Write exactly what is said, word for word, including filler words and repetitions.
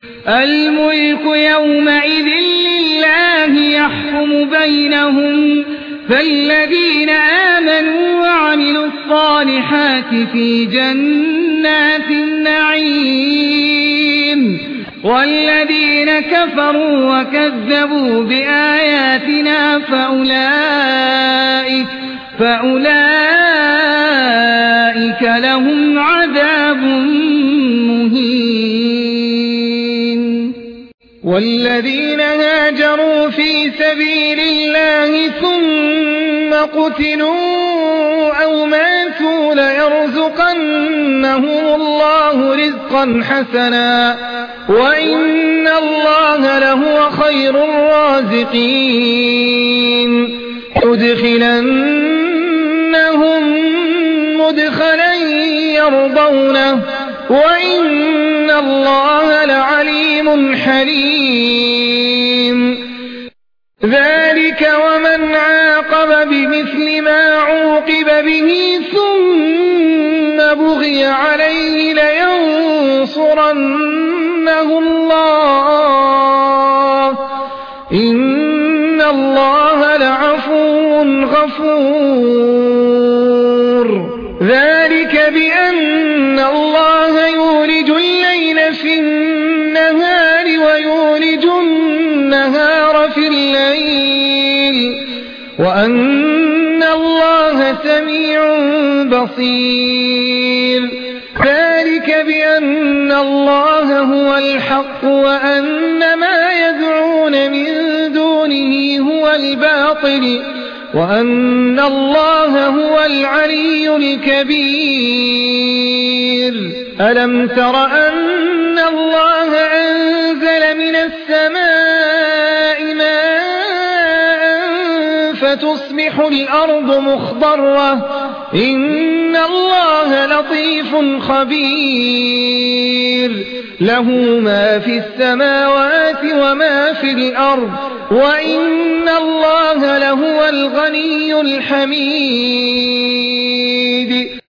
الملك يومئذ لله يحكم بينهم فالذين آمنوا وعملوا الصالحات في جنات النعيم والذين كفروا وكذبوا بآياتنا فأولئك, فأولئك لهم عذاب مهين. والذين هاجروا في سبيل الله ثم قتلوا أو ماتوا ليرزقنهم الله رزقا حسنا وإن الله لهو خير الرازقين. يدخلنهم مدخلا يرضونه وإن الله لعليم حليم. ذلك ومن عاقب بمثل ما عوقب به ثم بغي عليه لينصرنه الله إن الله لعفو غفور. ذلك بأن الله يولج الليل في النهار ويولج النهار في الليل وأن الله سميع بصير. ذلك بأن الله هو الحق وأن ما يدعون من دونه هو الباطل وأن الله هو العلي الكبير. ألم تر أن الله أنزل من السماء ماء فتصبح الأرض مخضرة إن الله لطيف خبير. له ما في السماوات وما في الأرض وإن الله لهو الغني الحميد.